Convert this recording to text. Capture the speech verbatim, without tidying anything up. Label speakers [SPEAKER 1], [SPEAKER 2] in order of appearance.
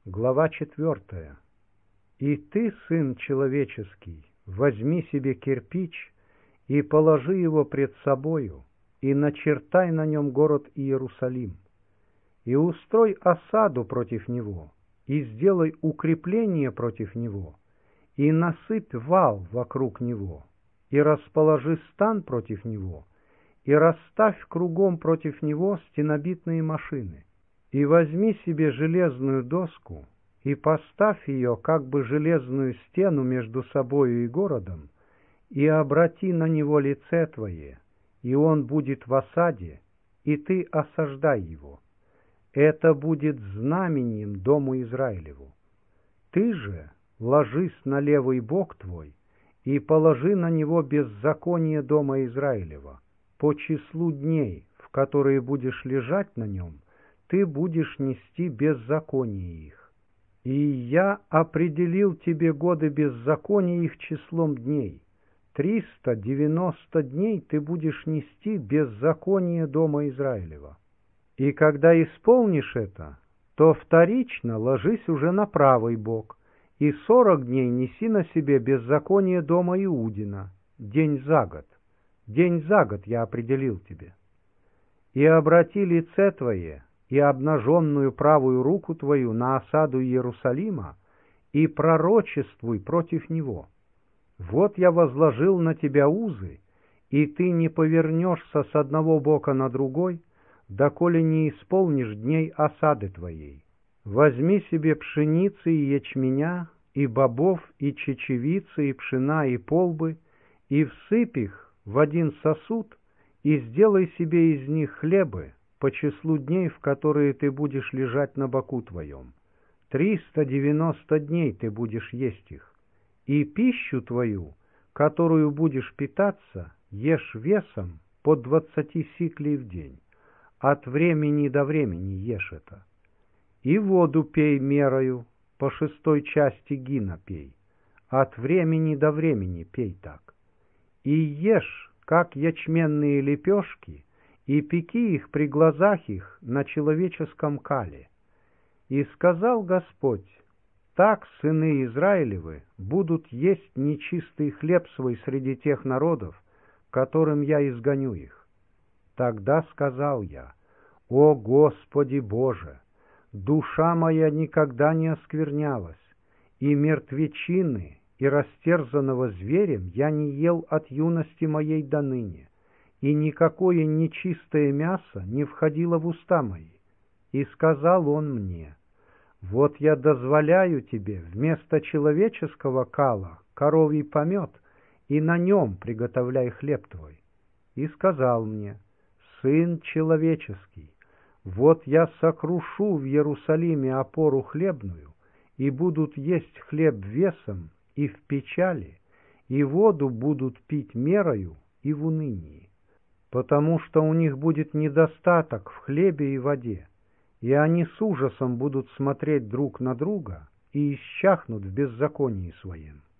[SPEAKER 1] Глава четвертая. «И ты, сын человеческий, возьми себе кирпич и положи его пред собою, и начертай на нем город Иерусалим, и устрой осаду против него, и сделай укрепление против него, и насыпь вал вокруг него, и расположи стан против него, и расставь кругом против него стенобитные машины. И возьми себе железную доску, и поставь ее как бы железную стену между собою и городом, и обрати на него лице твое, и он будет в осаде, и ты осаждай его. Это будет знамением дому Израилеву. Ты же ложись на левый бок твой, и положи на него беззаконие дома Израилева. По числу дней, в которые будешь лежать на нем, ты будешь нести беззаконие их. И я определил тебе годы беззакония их числом дней. Триста девяносто дней ты будешь нести беззаконие дома Израилева. И когда исполнишь это, то вторично ложись уже на правый бок, и сорок дней неси на себе беззаконие дома Иудина, день за год. День за год я определил тебе. И обрати лице твое и обнаженную правую руку твою на осаду Иерусалима, и пророчествуй против него. Вот я возложил на тебя узы, и ты не повернешься с одного бока на другой, доколе не исполнишь дней осады твоей. Возьми себе пшеницы и ячменя, и бобов, и чечевицы, и пшена, и полбы, и всыпь их в один сосуд, и сделай себе из них хлебы по числу дней, в которые ты будешь лежать на боку твоем. Триста девяносто дней ты будешь есть их. И пищу твою, которую будешь питаться, ешь весом по двадцати сиклей в день. От времени до времени ешь это. И воду пей мерою, по шестой части гина пей. От времени до времени пей так. И ешь, как ячменные лепешки, и пеки их при глазах их на человеческом кале. И сказал Господь: так сыны Израилевы будут есть нечистый хлеб свой среди тех народов, которым я изгоню их. Тогда сказал я: о Господи Боже, душа моя никогда не осквернялась, и мертвечины, и растерзанного зверем я не ел от юности моей до ныне, и никакое нечистое мясо не входило в уста мои. И сказал он мне: вот я дозволяю тебе вместо человеческого кала коровий помет, и на нем приготовляй хлеб твой. И сказал мне: сын человеческий, вот я сокрушу в Иерусалиме опору хлебную, и будут есть хлеб весом и в печали, и воду будут пить мерою и в унынии, потому что у них будет недостаток в хлебе и воде, и они с ужасом будут смотреть друг на друга и исчахнут в беззаконии своем.